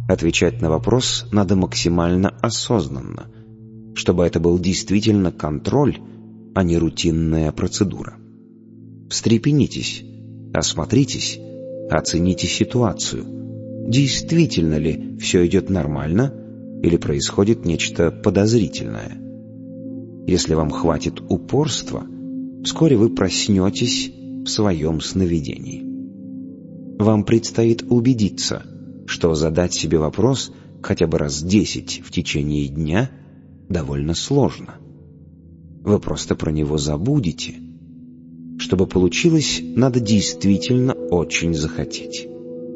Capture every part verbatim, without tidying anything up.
Отвечать на вопрос надо максимально осознанно, чтобы это был действительно контроль, а не рутинная процедура. Встрепенитесь, осмотритесь, оцените ситуацию. Действительно ли все идет нормально или происходит нечто подозрительное? Если вам хватит упорства, вскоре вы проснетесь в своем сновидении. Вам предстоит убедиться, что задать себе вопрос хотя бы раз десять в течение дня довольно сложно. Вы просто про него забудете. Чтобы получилось, надо действительно очень захотеть.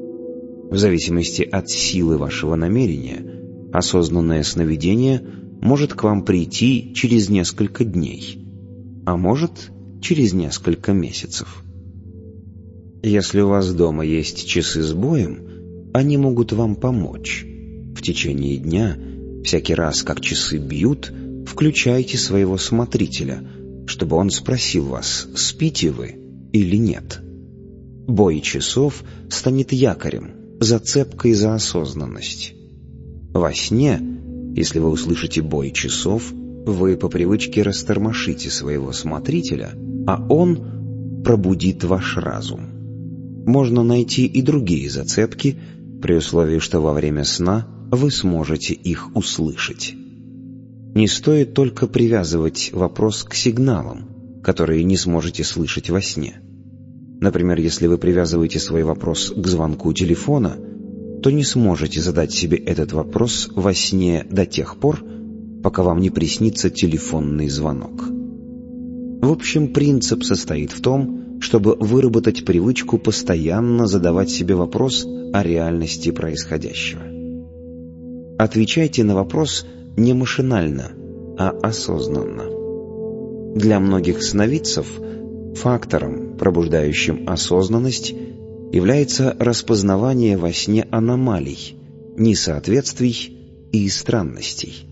В зависимости от силы вашего намерения, осознанное сновидение может к вам прийти через несколько дней, а может через несколько месяцев. Если у вас дома есть часы с боем, они могут вам помочь. В течение дня, всякий раз, как часы бьют, включайте своего смотрителя, чтобы он спросил вас, спите вы или нет. Бой часов станет якорем, зацепкой за осознанность. Во сне, если вы услышите бой часов, вы по привычке растормошите своего смотрителя, а он пробудит ваш разум. Можно найти и другие зацепки, при условии, что во время сна вы сможете их услышать. Не стоит только привязывать вопрос к сигналам, которые не сможете слышать во сне. Например, если вы привязываете свой вопрос к звонку телефона, то не сможете задать себе этот вопрос во сне до тех пор, пока вам не приснится телефонный звонок. В общем, принцип состоит в том, чтобы выработать привычку постоянно задавать себе вопрос о реальности происходящего. Отвечайте на вопрос не машинально, а осознанно. Для многих сновидцев фактором, пробуждающим осознанность, является распознавание во сне аномалий, несоответствий и странностей.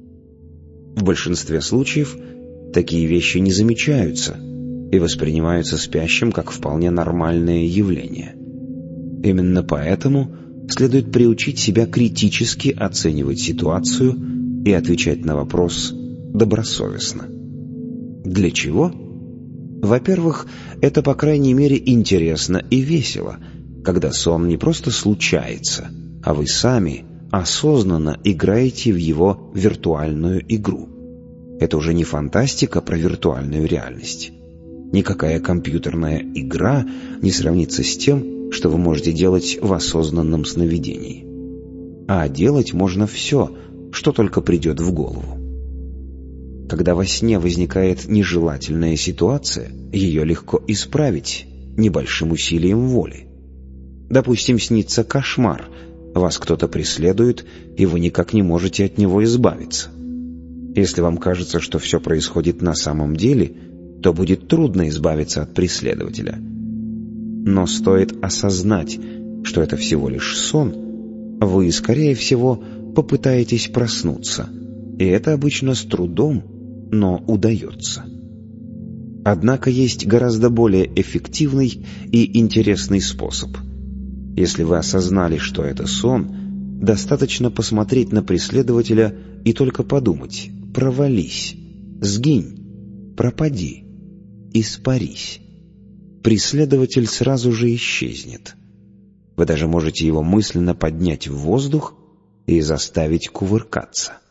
В большинстве случаев такие вещи не замечаются и воспринимаются спящим как вполне нормальное явление. Именно поэтому следует приучить себя критически оценивать ситуацию и отвечать на вопрос добросовестно. Для чего? Во-первых, это, по крайней мере, интересно и весело, когда сон не просто случается, а вы сами осознанно играете в его виртуальную игру. Это уже не фантастика про виртуальную реальность. Никакая компьютерная игра не сравнится с тем, что вы можете делать в осознанном сновидении. А делать можно все, что только придет в голову. Когда во сне возникает нежелательная ситуация, ее легко исправить небольшим усилием воли. Допустим, снится кошмар, вас кто-то преследует, и вы никак не можете от него избавиться. Если вам кажется, что все происходит на самом деле, то будет трудно избавиться от преследователя. Но стоит осознать, что это всего лишь сон, вы, скорее всего, попытаетесь проснуться, и это обычно с трудом, но удается. Однако есть гораздо более эффективный и интересный способ. Если вы осознали, что это сон, достаточно посмотреть на преследователя и только подумать: провались, сгинь, пропади, испарись. Преследователь сразу же исчезнет. Вы даже можете его мысленно поднять в воздух и заставить кувыркаться.